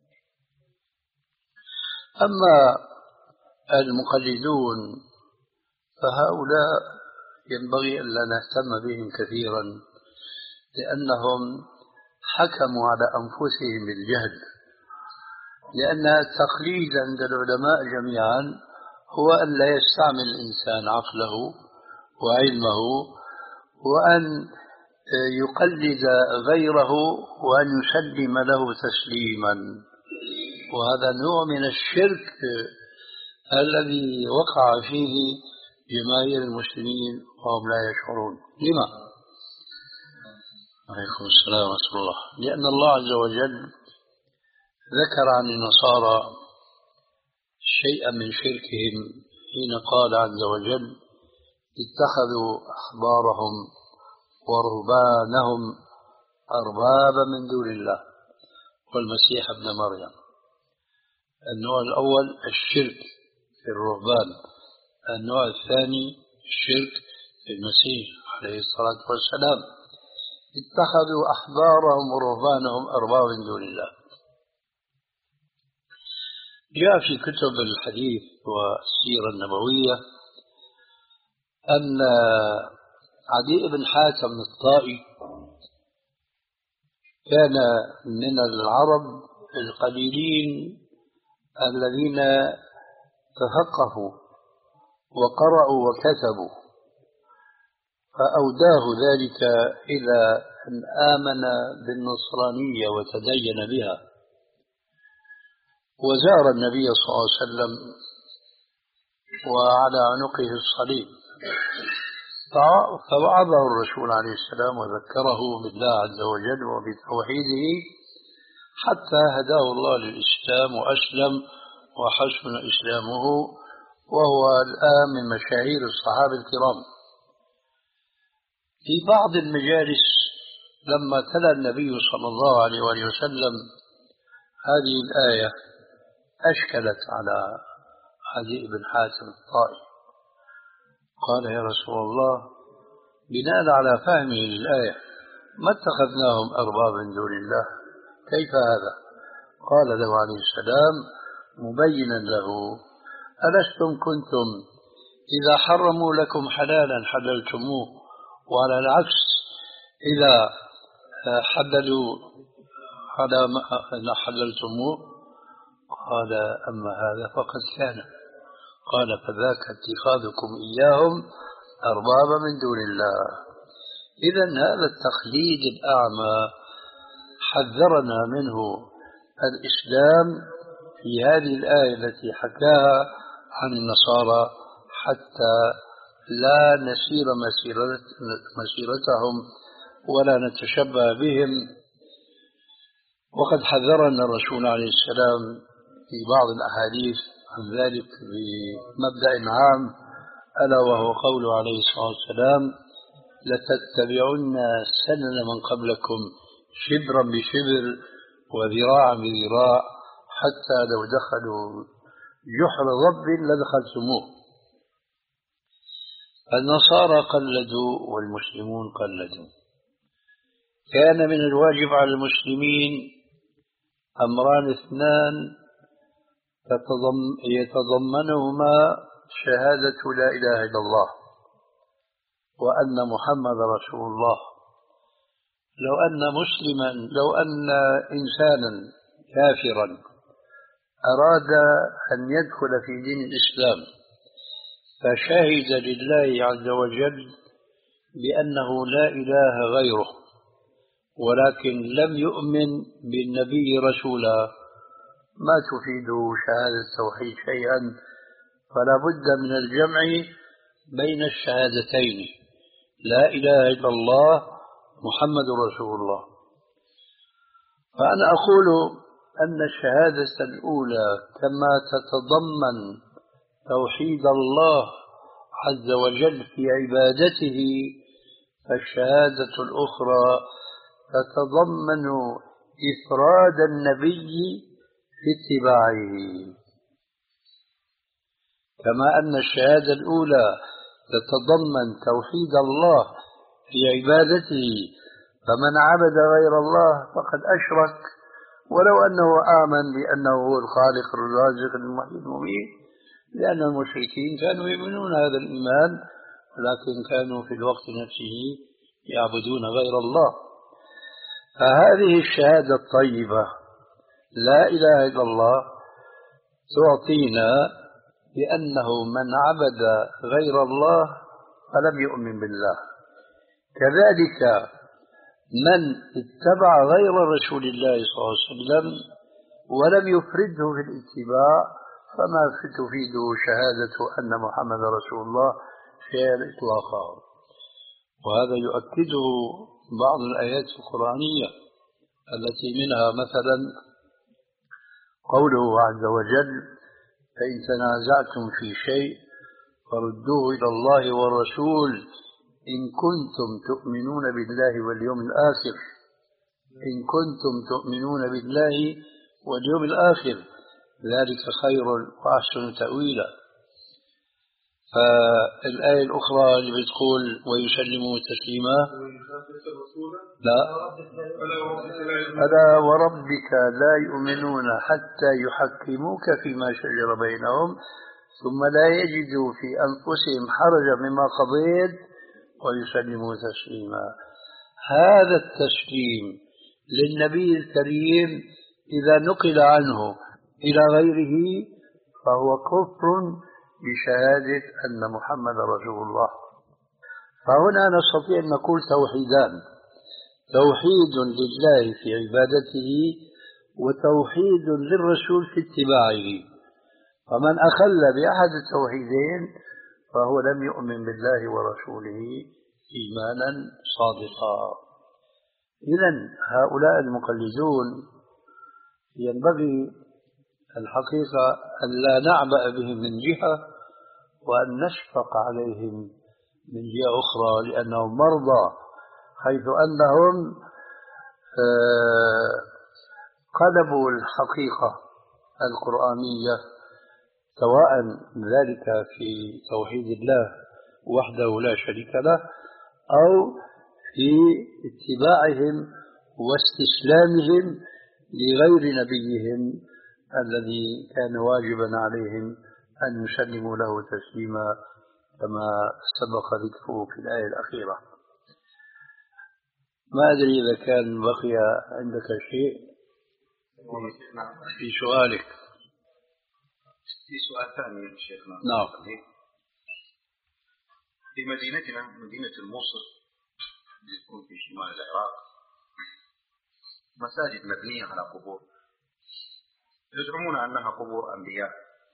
أما المقلدون فهؤلاء ينبغي أن لا نهتم بهم كثيرا، لأنهم حكموا على أنفسهم بالجهل. لأن التقليد عند العلماء جميعا هو أن لا يستعمل الإنسان عقله وعلمه، وأن يقلد غيره وأن يسلم له تسليما. وهذا نوع من الشرك الذي وقع فيه جماهير المسلمين وهم لا يشعرون. لما؟ عليكم السلام ورحمة الله. لأن الله عز وجل ذكر عن النصارى شيئا من شركهم حين قال عز وجل: اتخذوا أحبارهم ورهبانهم أربابا من دون الله والمسيح ابن مريم. النوع الأول الشرك في الرهبان، النوع الثاني الشرك في المسيح عليه الصلاة والسلام. اتخذوا أحبارهم ورهبانهم أربابا من دون الله. جاء في كتب الحديث والسيرة النبوية أن عدي بن حاتم الطائي كان من العرب القليلين الذين تثقفوا وقرأوا وكتبوا، فأوداه ذلك إلى أن آمن بالنصرانية وتدين بها، وزار النبي صلى الله عليه وسلم وعلى عنقه الصليب، فوعظه الرسول عليه السلام وذكره بالله عز وجل وبتوحيده حتى هداه الله للإسلام وأسلم وحسن إسلامه، وهو الآن من مشاهير الصحابة الكرام. في بعض المجالس لما تلا النبي صلى الله عليه وآله وسلم هذه الآية أشكلت على عدي بن حاتم الطائي، قال: يا رسول الله، بناء على فهمه للآية ما اتخذناهم أربابا من دون الله، كيف هذا؟ قال له عليه السلام مبينا له: ألستم كنتم إذا حرموا لكم حلالا حللتموه، وعلى العكس إذا حللوا حللتموه؟ قال: أما هذا فقد كان. قال: فذاك اتخاذكم إياهم أربابا من دون الله. إذن هذا التقليد الأعمى حذرنا منه الإسلام في هذه الآية التي حكاها عن النصارى حتى لا نسير مسيرتهم ولا نتشبه بهم. وقد حذرنا الرسول عليه السلام في بعض الأحاديث عن ذلك بمبدأ عام، ألا وهو قوله عليه الصلاة والسلام: لتتبعن سنن من قبلكم شبرا بشبر وذراعا بذراع حتى لو دخلوا جحر ضب لدخلتموه. النصارى قلدوا والمسلمون قلدوا. كان من الواجب على المسلمين أمران اثنان يتضمنهما شهادة لا إله إلا الله وأن محمد رسول الله. لو أن مسلما لو أن إنسانا كافرا أراد أن يدخل في دين الإسلام فشهد لله عز وجل بأنه لا إله غيره، ولكن لم يؤمن بالنبي رسولا، ما تفيد شهادة التوحيد شيئا. فلا بد من الجمع بين الشهادتين، لا إله إلا الله محمد رسول الله. فأنا أقول أن الشهادة الأولى كما تتضمن توحيد الله عز وجل في عبادته، فالشهادة الأخرى تتضمن إفراد النبي في اتباعه. كما أن الشهادة الأولى تتضمن توحيد الله في عبادته، فمن عبد غير الله فقد أشرك ولو أنه آمن بأنه هو الخالق الرازق المحيي المميت، لأن المشركين كانوا يؤمنون هذا الإيمان، ولكن كانوا في الوقت نفسه يعبدون غير الله. فهذه الشهادة الطيبة لا إله إلا الله تعطينا بأنه من عبد غير الله فلم يؤمن بالله. كذلك من اتبع غير رسول الله صلى الله عليه وسلم ولم يفرده في الاتباع فما تفيده شهادة أن محمد رسول الله شيئا إطلاقا. وهذا يؤكده بعض الآيات القرآنية التي منها مثلا قوله عز وجل: فإن تنازعتم في شيء فردوه إلى الله والرسول إن كنتم تؤمنون بالله واليوم الآخر إن كنتم تؤمنون بالله واليوم الآخر ذلك خير وأحسن تأويلا. فالآية الأخرى اللي بتقول ويسلموا تسليما، لا ألا وربك لا يؤمنون حتى يحكموك فيما شجر بينهم ثم لا يجدوا في أنفسهم حرجا مما قضيت ويسلموا تسليما. هذا التسليم للنبي الكريم إذا نقل عنه إلى غيره فهو كفر بشهادة أن محمد رسول الله. فهنا نستطيع أن نقول توحيدان: توحيد لله في عبادته وتوحيد للرسول في اتباعه. فمن أخل بأحد التوحيدين فهو لم يؤمن بالله ورسوله إيمانا صادقا. إذن هؤلاء المقلدون ينبغي الحقيقة أن لا نعبأ بهم من جهة وأن نشفق عليهم من جهة أخرى، لأنهم مرضى، حيث أنهم قلبوا الحقيقة القرآنية سواء ذلك في توحيد الله وحده لا شريك له أو في اتباعهم واستسلامهم لغير نبيهم الذي كان واجبا عليهم أن يسلموا له تسليما كما سبق ذكره في الآية الأخيرة. ما أدري إذا كان بقي عندك شيء في سؤالك. في سؤال ثاني شيخنا. نعم. في مدينتنا مدينة الموصل اللي تكون في شمال العراق مساجد مبنية على قبور يزعمون أنها قبور أنبياء.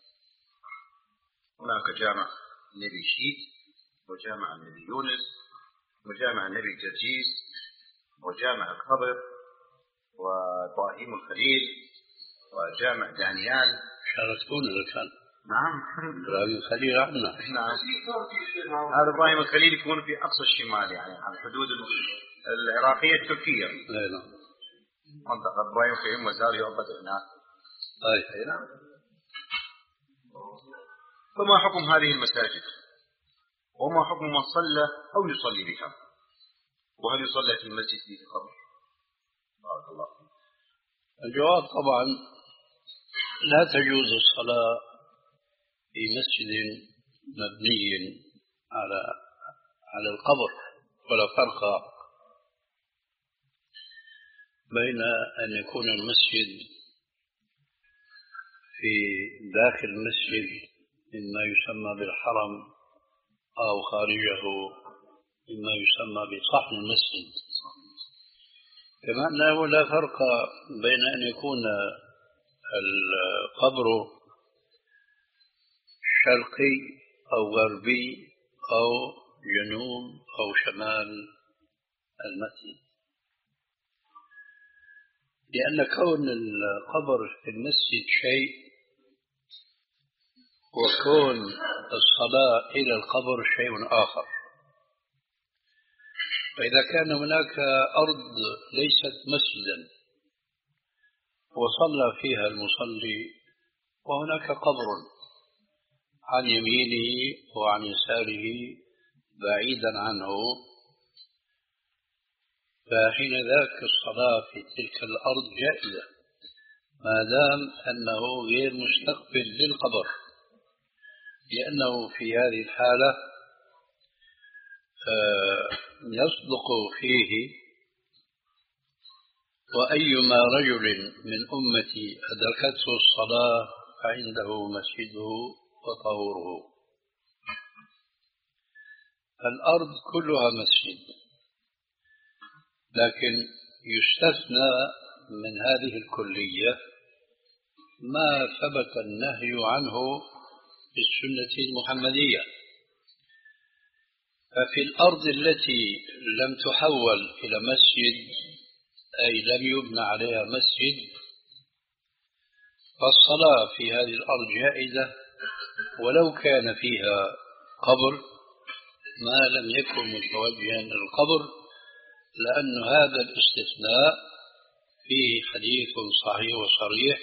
هناك جامع النبي شيت وجامع النبي يونس وجامع النبي جرجيس وجامع الخضر وإبراهيم الخليل وجامع دانيال. شاركون إذا كان. نعم. إبراهيم الخليل عندنا. نعم. هذا إبراهيم الخليل يكون في أقصى الشمال يعني على الحدود العراقية التركية. نعم. منطقة إبراهيم الخليل مزار يعبد هناك. أي. نعم. فما حكم هذه المساجد؟ وما حكم من صلى أو يصلي بها؟ وهل يصلى في المسجد في القبر؟ بارك الله فيك. الجواب طبعا لا تجوز الصلاة في مسجد مبني على على القبر، ولا فرق بين أن يكون المسجد في داخل المسجد مما يسمى بالحرم أو خارجه مما يسمى بصحن المسجد، كما أنه لا فرق بين أن يكون القبر شرقي أو غربي أو جنوب أو شمال المسجد، لأن كون القبر في المسجد شيء، وكون الصلاة إلى القبر شيء آخر. فإذا كان هناك أرض ليست مسجدا وصلى فيها المصلي وهناك قبر عن يمينه وعن يساره بعيدا عنه، فحين ذاك الصلاة في تلك الأرض جائزة ما دام أنه غير مستقبل للقبر، لأنه في هذه الحالة يصدق فيه: وأيما رجل من أمتي أدركته الصلاة فعنده مسجده وطهوره. الأرض كلها مسجد، لكن يستثنى من هذه الكلية ما ثبت النهي عنه في السنة المحمدية. ففي الأرض التي لم تحول إلى مسجد، أي لم يبنى عليها مسجد، فالصلاة في هذه الأرض جائزة ولو كان فيها قبر ما لم يكن متوجها إلى القبر، لأن هذا الاستثناء فيه حديث صحيح وصريح،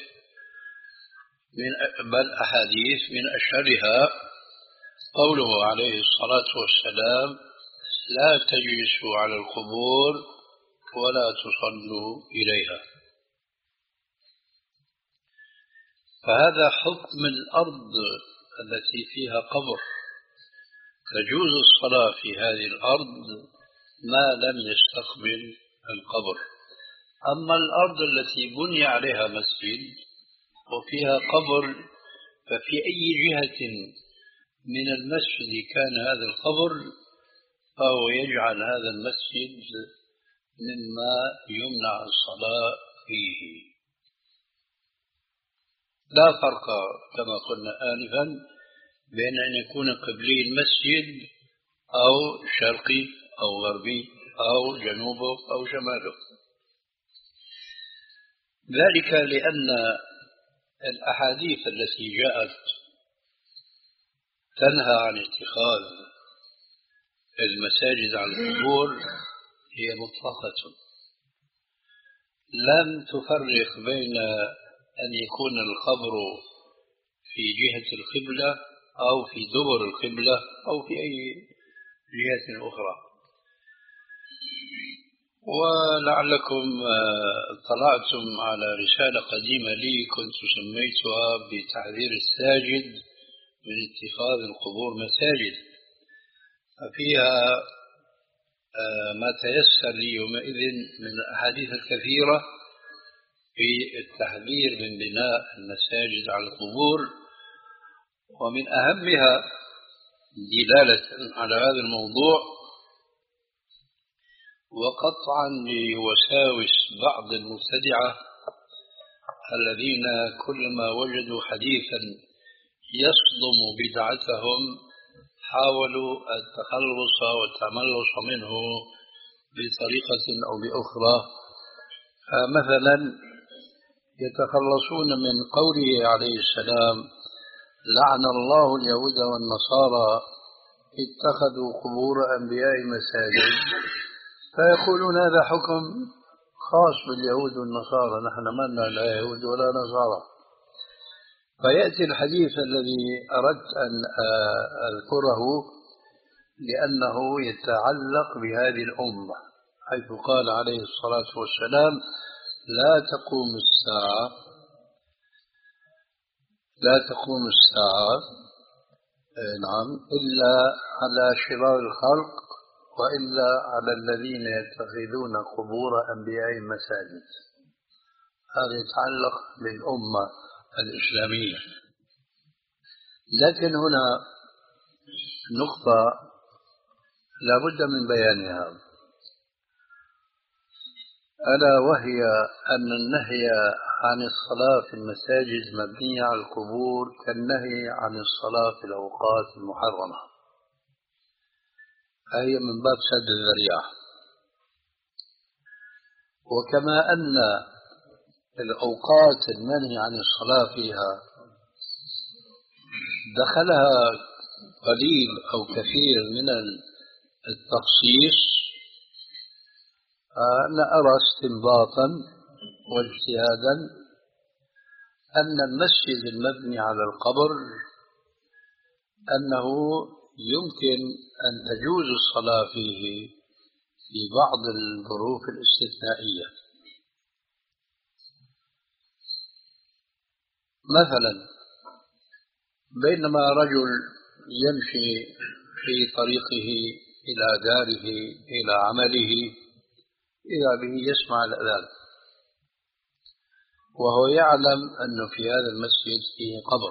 من بل أحاديث من أشهرها قوله عليه الصلاة والسلام: لا تجلسوا على القبور ولا تصلوا إليها. فهذا حكم الأرض التي فيها قبر، تجوز الصلاة في هذه الأرض ما لم يستقبل القبر. أما الأرض التي بني عليها مسجد وفيها قبر، ففي أي جهة من المسجد كان هذا القبر فهو يجعل هذا المسجد مما يمنع الصلاة فيه. لا فرق كما قلنا آنفا بين أن يكون قبلي المسجد أو شرقي أو غربي أو جنوبه أو شماله، ذلك لأن الأحاديث التي جاءت تنهى عن اتخاذ المساجد على القبور هي مطلقة، لم تفرق بين أن يكون القبر في جهة القبلة أو في دبر القبلة أو في أي جهة أخرى. ولعلكم اطلعتم على رسالة قديمة لي كنت سميتها بتحذير الساجد من اتخاذ القبور مساجد، ففيها ما تيسر لي يومئذ من الأحاديث الكثيرة في التحذير من بناء المساجد على القبور، ومن أهمها دلالة على هذا الموضوع وقطعا لوساوس بعض المبتدعة الذين كلما وجدوا حديثا يصدم بدعتهم حاولوا التخلص والتملص منه بطريقة أو بأخرى. مثلا يتخلصون من قوله عليه السلام: لعن الله اليهود والنصارى اتخذوا قبور أنبياء مساجد، فيقولون هذا حكم خاص باليهود والنصارى، نحن ما لا يهود ولا نصارى. فيأتي الحديث الذي أردت أن أذكره لأنه يتعلق بهذه الأمة، حيث قال عليه الصلاة والسلام: لا تقوم الساعة لا تقوم الساعة نعم إلا على شرار الخلق وإلا على الذين يتخذون قبور أنبياء مساجد. هذا يتعلق بالأمة الإسلامية. لكن هنا نقطة لا بد من بيانها، ألا وهي أن النهي عن الصلاة في المساجد مبنية على القبور كالنهي عن الصلاة في الأوقات المحرمة، فهي من باب سد الذريعة. وكما أن الأوقات المنهي عن الصلاة فيها دخلها قليل أو كثير من التخصيص، أنا أرى استنباطا واجتهادا أن المسجد المبني على القبر أنه يمكن أن تجوز الصلاة فيه في بعض الظروف الاستثنائية. مثلا بينما رجل يمشي في طريقه إلى داره إلى عمله إذا به يسمع الأذان وهو يعلم أن في هذا المسجد فيه قبر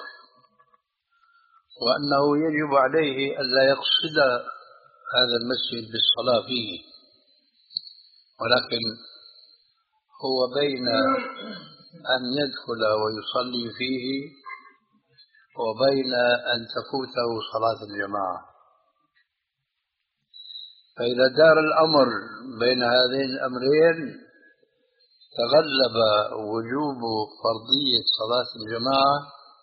وأنه يجب عليه ألا يقصد هذا المسجد بالصلاة فيه، ولكن هو بين أن يدخل ويصلي فيه وبين أن تفوته صلاة الجماعة. فإذا دار الأمر بين هذين الأمرين تغلب وجوب فرضية صلاة الجماعة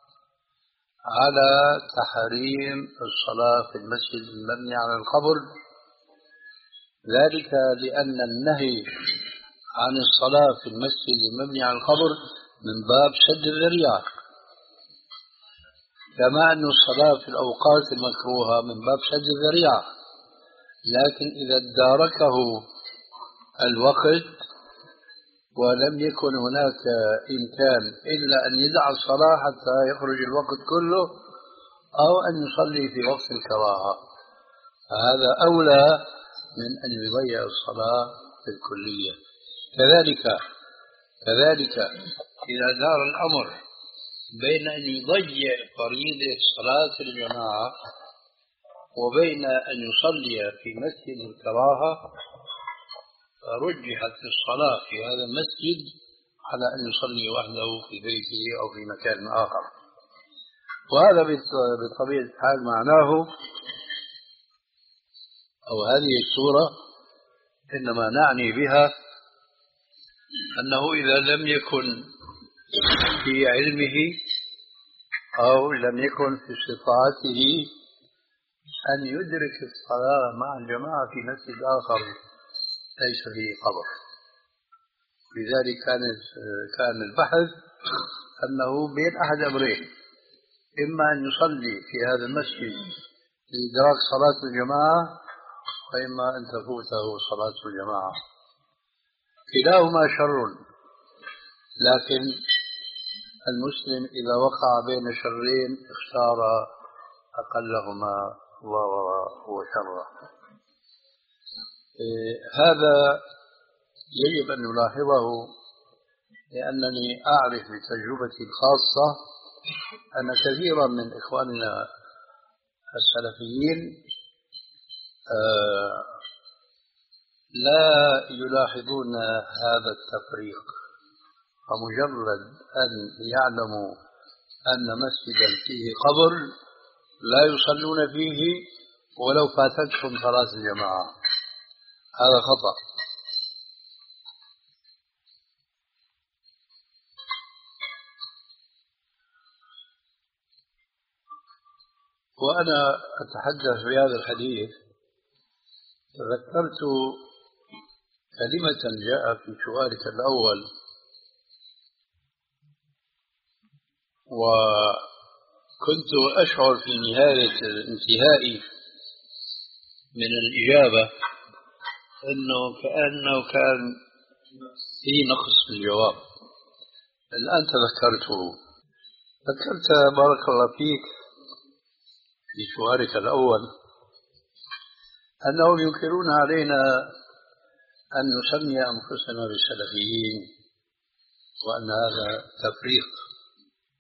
على تحريم الصلاة في المسجد المبني على القبر، ذلك لأن النهي عن الصلاة في المسجد المبني على القبر من باب سد الذريعة، كما أن الصلاة في الأوقات المكروهة من باب سد الذريعة. لكن إذا اداركه الوقت ولم يكن هناك إمكان إلا أن يدع الصلاة حتى يخرج الوقت كله أو أن يصلي في وقت الكراهة، فهذا أولى من أن يضيع الصلاة في الكلية. كذلك كذلك إذا دار الأمر بين أن يضيع فريضة صلاة الجماعة وبين أن يصلي في مسجد الكراهة رجحت الصلاة في هذا المسجد على أن يصلي وحده في بيته أو في مكان آخر. وهذا بطبيعة الحال معناه أو هذه الصورة إنما نعني بها أنه إذا لم يكن في علمه أو لم يكن في استطاعته أن يدرك الصلاة مع الجماعة في مسجد آخر ليس فيه قبر. لذلك كان كان البحث أنه بين أحد أمرين، إما أن يصلي في هذا المسجد لإدراك صلاة الجماعة وإما أن تفوته صلاة الجماعة، كلاهما شر. لكن المسلم إذا وقع بين شرين اختار أقلهما وهو شره. هذا يجب أن نلاحظه، لأنني أعرف بتجربتي الخاصة أن كثيرا من إخواننا السلفيين لا يلاحظون هذا التفريق، فمجرد أن يعلموا أن مسجدا فيه قبر لا يصلون فيه ولو فاتتهم صلاة الجماعة. هذا خطأ. وأنا أتحدث في هذا الحديث تذكرت كلمة جاء في سؤالك الأول، وكنت أشعر في نهاية انتهائي من الإجابة أنه كأنه كان في نقص في الجواب. الآن تذكرته. ذكرت بارك الله فيك في سؤالك الأول أنهم ينكرون علينا أن نسمي أنفسنا بالسلفيين وأن هذا تفريق.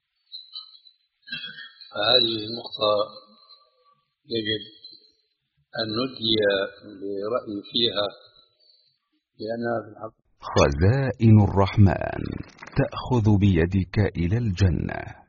فهذه النقطة يجب أن ندلي برأي فيها لأنها في الحق. خزائن الرحمن تأخذ بيدك إلى الجنة.